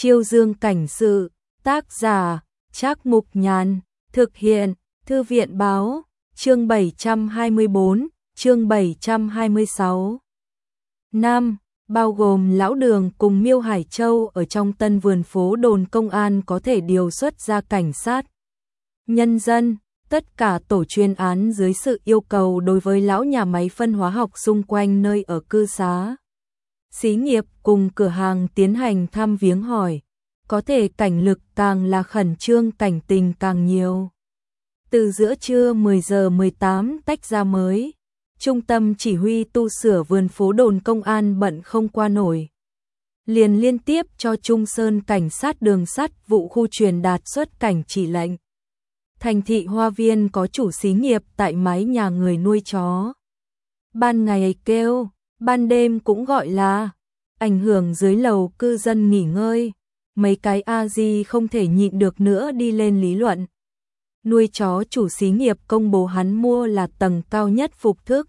Chiêu Dương cảnh sự, tác giả, Trác Mục Nhàn, thực hiện, Thư viện báo, chương 724, chương 726. Nam, bao gồm Lão Đường cùng Miêu Hải Châu ở trong Tân Vườn phố đồn công an có thể điều xuất ra cảnh sát. Nhân dân, tất cả tổ chuyên án dưới sự yêu cầu đối với lão nhà máy phân hóa học xung quanh nơi ở cư xá. Xí nghiệp cùng cửa hàng tiến hành thăm viếng hỏi, có thể cảnh lực càng là khẩn trương cảnh tình càng nhiều. Từ giữa trưa 10 giờ 18 tách ra mới, trung tâm chỉ huy tu sửa vườn phố đồn công an bận không qua nổi. Liền liên tiếp cho Trung Sơn cảnh sát đường sắt vụ khu truyền đạt xuất cảnh chỉ lệnh. Thành thị Hoa Viên có chủ xí nghiệp tại mái nhà người nuôi chó. Ban ngày kêu, ban đêm cũng gọi là, ảnh hưởng dưới lầu cư dân nghỉ ngơi. Mấy cái A-di không thể nhịn được nữa đi lên lý luận. Nuôi chó chủ xí nghiệp công bố hắn mua là tầng cao nhất phục thức.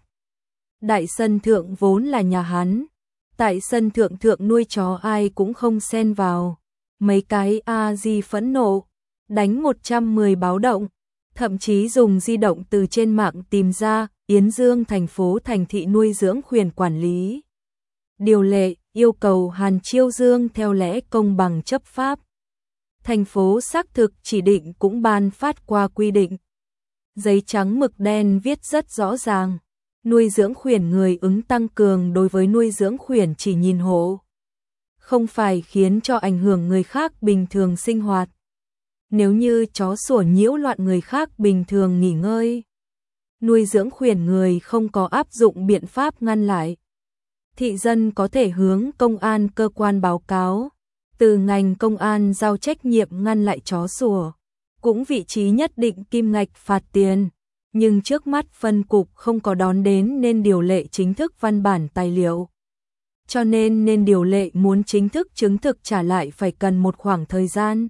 Đại sân thượng vốn là nhà hắn. Tại sân thượng nuôi chó ai cũng không xen vào. Mấy cái A-di phẫn nộ, đánh 110 báo động, thậm chí dùng di động từ trên mạng tìm ra Yến Dương thành phố thành thị nuôi dưỡng khuyển quản lý. Điều lệ yêu cầu Hàn Chiêu Dương theo lẽ công bằng chấp pháp. Thành phố xác thực chỉ định cũng ban phát qua quy định. Giấy trắng mực đen viết rất rõ ràng. Nuôi dưỡng khuyển người ứng tăng cường đối với nuôi dưỡng khuyển chỉ nhìn hộ. Không phải khiến cho ảnh hưởng người khác bình thường sinh hoạt. Nếu như chó sủa nhiễu loạn người khác bình thường nghỉ ngơi. Nuôi dưỡng khuyển người không có áp dụng biện pháp ngăn lại. Thị dân có thể hướng công an cơ quan báo cáo. Từ ngành công an giao trách nhiệm ngăn lại chó sủa. Cũng vị trí nhất định kim ngạch phạt tiền. Nhưng trước mắt phân cục không có đón đến nên điều lệ chính thức văn bản tài liệu. Cho nên điều lệ muốn chính thức chứng thực trả lại phải cần một khoảng thời gian.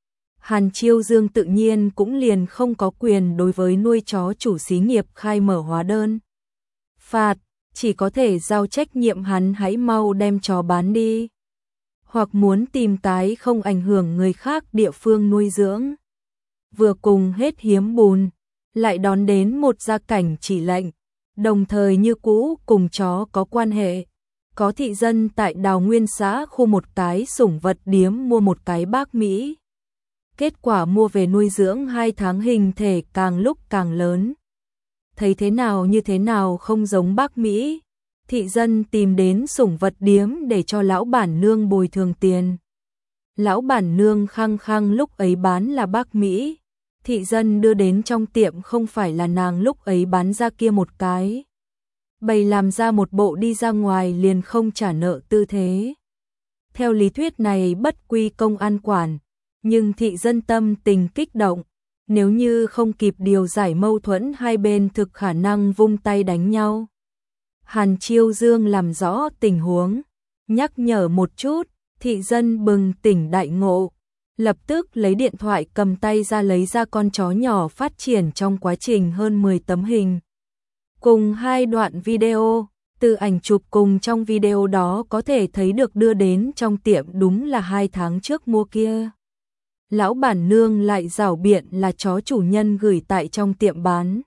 Hàn Chiêu Dương tự nhiên cũng liền không có quyền đối với nuôi chó chủ xí nghiệp khai mở hóa đơn. Phạt, chỉ có thể giao trách nhiệm hắn hãy mau đem chó bán đi. Hoặc muốn tìm cái không ảnh hưởng người khác địa phương nuôi dưỡng. Vừa cùng hết hiếm bùn, lại đón đến một gia cảnh chỉ lệnh, đồng thời như cũ cùng chó có quan hệ. Có thị dân tại Đào Nguyên xã khu một cái sủng vật điếm mua một cái bác Mỹ. Kết quả mua về nuôi dưỡng 2 tháng hình thể càng lúc càng lớn. Thấy thế nào như thế nào không giống bác Mỹ. Thị dân tìm đến sủng vật điếm để cho lão bản nương bồi thường tiền. Lão bản nương khăng khăng lúc ấy bán là bác Mỹ. Thị dân đưa đến trong tiệm không phải là nàng lúc ấy bán ra kia một cái. Bày làm ra một bộ đi ra ngoài liền không trả nợ tư thế. Theo lý thuyết này bất quy công an quản, nhưng thị dân tâm tình kích động. Nếu như không kịp điều giải mâu thuẫn hai bên thực khả năng vung tay đánh nhau. Hàn Chiêu Dương làm rõ tình huống, nhắc nhở một chút, thị dân bừng tỉnh đại ngộ. Lập tức lấy điện thoại cầm tay ra lấy ra con chó nhỏ phát triển trong quá trình hơn 10 tấm hình. Cùng 2 đoạn video, từ ảnh chụp cùng trong video đó có thể thấy được đưa đến trong tiệm đúng là 2 tháng trước mua kia. Lão bản nương lại giảo biện là chó chủ nhân gửi tại trong tiệm bán.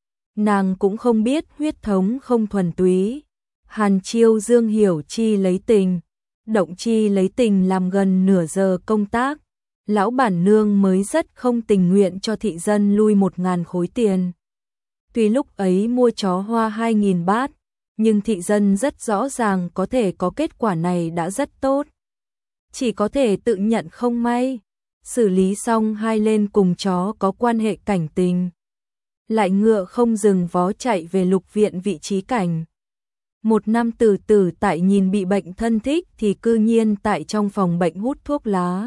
Nàng cũng không biết huyết thống không thuần túy. Hàn Chiêu Dương hiểu chi lấy tình, động chi lấy tình làm gần nửa giờ công tác. Lão bản nương mới rất không tình nguyện cho thị dân lui 1.000 khối tiền. Tuy lúc ấy mua chó hoa 2.000 bát, nhưng thị dân rất rõ ràng có thể có kết quả này đã rất tốt. Chỉ có thể tự nhận không may. Xử lý xong hai lên cùng chó có quan hệ cảnh tình. Lại ngựa không dừng vó chạy về lục viện vị trí cảnh. Một nam tử tại nhìn bị bệnh thân thích thì cư nhiên tại trong phòng bệnh hút thuốc lá.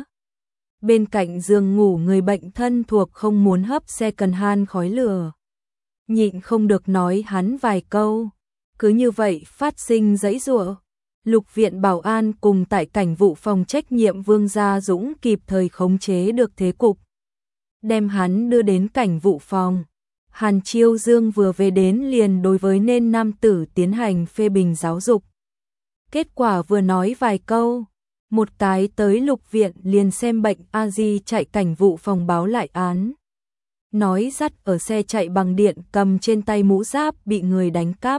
Bên cạnh giường ngủ người bệnh thân thuộc không muốn hấp xe cần han khói lửa. Nhịn không được nói hắn vài câu. Cứ như vậy phát sinh giãy giụa. Lục viện bảo an cùng tại cảnh vụ phòng trách nhiệm Vương Gia Dũng kịp thời khống chế được thế cục. Đem hắn đưa đến cảnh vụ phòng. Hàn Chiêu Dương vừa về đến liền đối với nên nam tử tiến hành phê bình giáo dục. Kết quả vừa nói vài câu, một cái tới Lục viện liền xem bệnh, a di chạy cảnh vụ phòng báo lại án. Nói dắt ở xe chạy bằng điện, cầm trên tay mũ giáp bị người đánh cắp.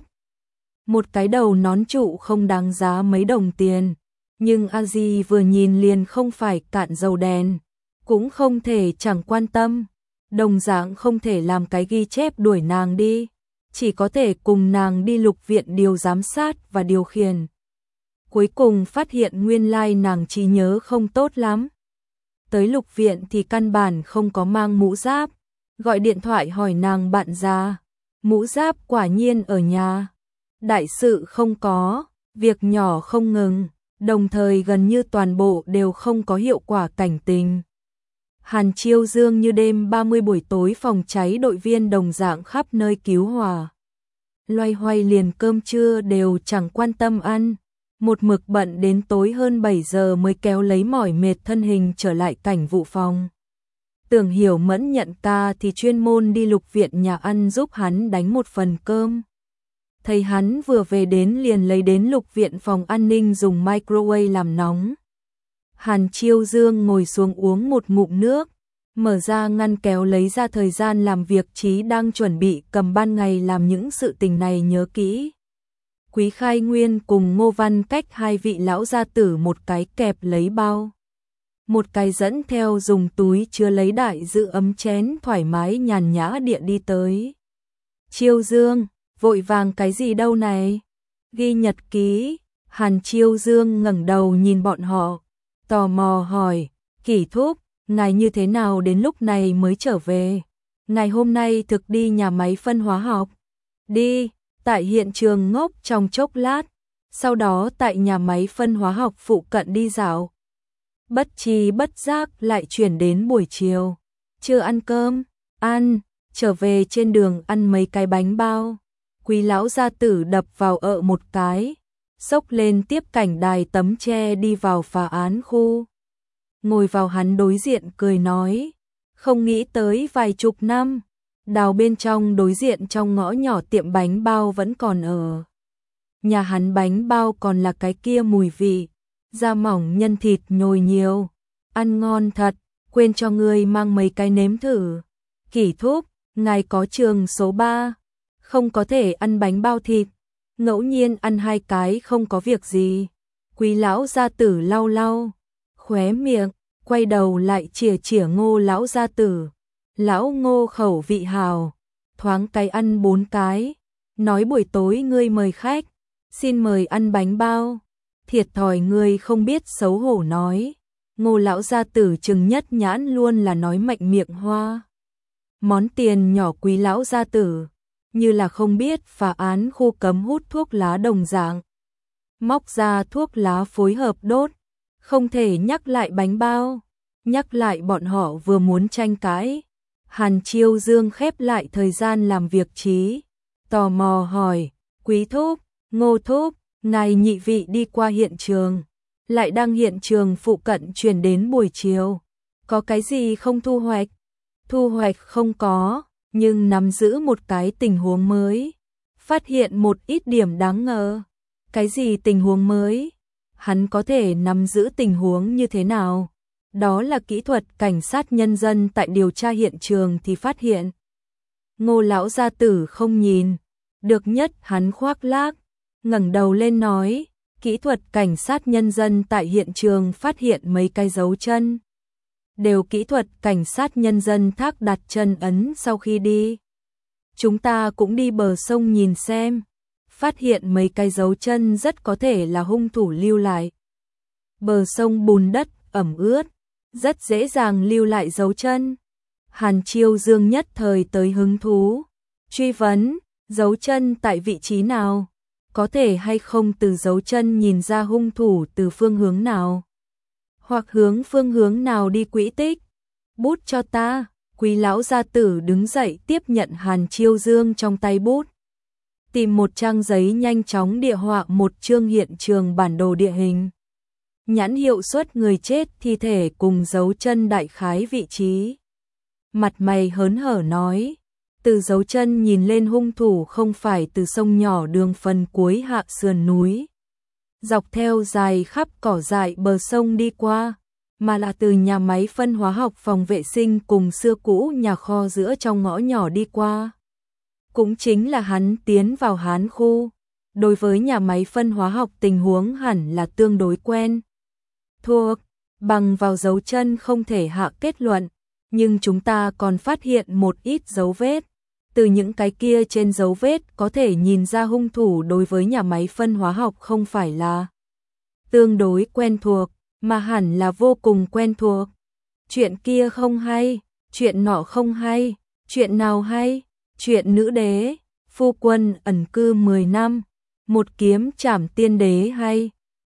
Một cái đầu nón trụ không đáng giá mấy đồng tiền, nhưng a di vừa nhìn liền không phải cạn dầu đèn, cũng không thể chẳng quan tâm, đồng dạng không thể làm cái ghi chép đuổi nàng đi, chỉ có thể cùng nàng đi Lục viện điều giám sát và điều khiển. Cuối cùng phát hiện nguyên lai nàng trí nhớ không tốt lắm. Tới Lục viện thì căn bản không có mang mũ giáp, gọi điện thoại hỏi nàng bạn già, mũ giáp quả nhiên ở nhà. Đại sự không có, việc nhỏ không ngừng, đồng thời gần như toàn bộ đều không có hiệu quả cảnh tình. Hàn Chiêu Dương như đêm 30 buổi tối phòng cháy đội viên đồng dạng khắp nơi cứu hỏa. Loay hoay liền cơm trưa đều chẳng quan tâm ăn, một mực bận đến tối hơn 7 giờ mới kéo lấy mỏi mệt thân hình trở lại cảnh vụ phòng. Tưởng Hiểu Mẫn nhận ca thì chuyên môn đi Lục viện nhà ăn giúp hắn đánh một phần cơm. Thấy hắn vừa về đến liền lấy đến Lục viện phòng an ninh dùng microwave làm nóng. Hàn Chiêu Dương ngồi xuống uống một ngụm nước, mở ra ngăn kéo lấy ra thời gian làm việc Chí đang chuẩn bị cầm ban ngày làm những sự tình này nhớ kỹ. Quý Khai Nguyên cùng Ngô Văn cách hai vị lão gia tử một cái kẹp lấy bao, một cái dẫn theo dùng túi chứa lấy đại giữ ấm chén thoải mái nhàn nhã địa đi tới. Chiêu Dương, vội vàng cái gì đâu này? Ghi nhật ký. Hàn Chiêu Dương ngẩng đầu nhìn bọn họ, tò mò hỏi, Kỷ thúc, ngài như thế nào đến lúc này mới trở về? Ngày hôm nay thực đi nhà máy phân hóa học. Đi, tại hiện trường ngốc trong chốc lát, sau đó tại nhà máy phân hóa học phụ cận đi dạo. Bất tri bất giác lại chuyển đến buổi chiều. Chưa ăn cơm? Ăn, trở về trên đường ăn mấy cái bánh bao. Quý lão gia tử đập vào một cái, xốc lên tiếp cảnh đài tấm tre đi vào phá án khu. Ngồi vào hắn đối diện cười nói, không nghĩ tới vài chục năm, đào bên trong đối diện trong ngõ nhỏ tiệm bánh bao vẫn còn ở. Nhà hắn bánh bao còn là cái kia mùi vị, da mỏng nhân thịt nhồi nhiều, ăn ngon thật, quên cho ngươi mang mấy cái nếm thử. Kỷ thúc, ngài có trường số 3, không có thể ăn bánh bao thịt, ngẫu nhiên ăn 2 cái không có việc gì. Quý lão gia tử lau lau khóe miệng, quay đầu lại chìa chìa Ngô lão gia tử. Lão Ngô khẩu vị hào, thoáng cái ăn 4 cái, nói buổi tối ngươi mời khách, xin mời ăn bánh bao. Thiệt thòi ngươi không biết xấu hổ nói. Ngô lão gia tử chừng nhất nhãn luôn là nói mạnh miệng hoa. Món tiền nhỏ quý lão gia tử, như là không biết phá án khu cấm hút thuốc lá đồng dạng. Móc ra thuốc lá phối hợp đốt, không thể nhắc lại bánh bao, nhắc lại bọn họ vừa muốn tranh cãi. Hàn Chiêu Dương khép lại thời gian làm việc Chí, tò mò hỏi, Quý thúc, Ngô thúc, ngài nhị vị đi qua hiện trường, lại đang hiện trường phụ cận chuyển đến buổi chiều, có cái gì không thu hoạch? Thu hoạch không có, nhưng nắm giữ một cái tình huống mới, phát hiện một ít điểm đáng ngờ. Cái gì tình huống mới? Hắn có thể nắm giữ tình huống như thế nào? Đó là kỹ thuật cảnh sát nhân dân tại điều tra hiện trường thì phát hiện. Ngô lão gia tử không nhìn được nhất, hắn khoác lác, ngẩng đầu lên nói, kỹ thuật cảnh sát nhân dân tại hiện trường phát hiện mấy cái dấu chân. Đều kỹ thuật cảnh sát nhân dân thác đặt chân ấn sau khi đi. Chúng ta cũng đi bờ sông nhìn xem, phát hiện mấy cái dấu chân rất có thể là hung thủ lưu lại. Bờ sông bùn đất ẩm ướt, rất dễ dàng lưu lại dấu chân. Hàn Chiêu Dương nhất thời tới hứng thú, truy vấn, dấu chân tại vị trí nào? Có thể hay không từ dấu chân nhìn ra hung thủ từ phương hướng nào? Hoặc phương hướng nào đi quỹ tích? Bút cho ta. Quý lão gia tử đứng dậy tiếp nhận Hàn Chiêu Dương trong tay bút. Tìm một trang giấy nhanh chóng địa họa một chương hiện trường bản đồ địa hình. Nhãn hiệu xuất người chết, thi thể cùng dấu chân đại khái vị trí. Mặt mày hớn hở nói, từ dấu chân nhìn lên hung thủ không phải từ sông nhỏ đường phần cuối hạ sườn núi. dọc theo dài khắp cỏ dại bờ sông đi qua, mà là từ nhà máy phân hóa học, phòng vệ sinh cùng xưa cũ nhà kho giữa trong ngõ nhỏ đi qua. Cũng chính là hắn tiến vào Hán khu. Đối với nhà máy phân hóa học tình huống hẳn là tương đối quen thuộc, bằng vào dấu chân không thể hạ kết luận, nhưng chúng ta còn phát hiện một ít dấu vết. Từ những cái kia trên dấu vết có thể nhìn ra hung thủ đối với nhà máy phân hóa học không phải là tương đối quen thuộc, mà hẳn là vô cùng quen thuộc. Chuyện kia không hay, chuyện nọ không hay, chuyện nào hay? Chuyện nữ đế, phu quân ẩn cư 10 năm, một kiếm trảm tiên đế hay?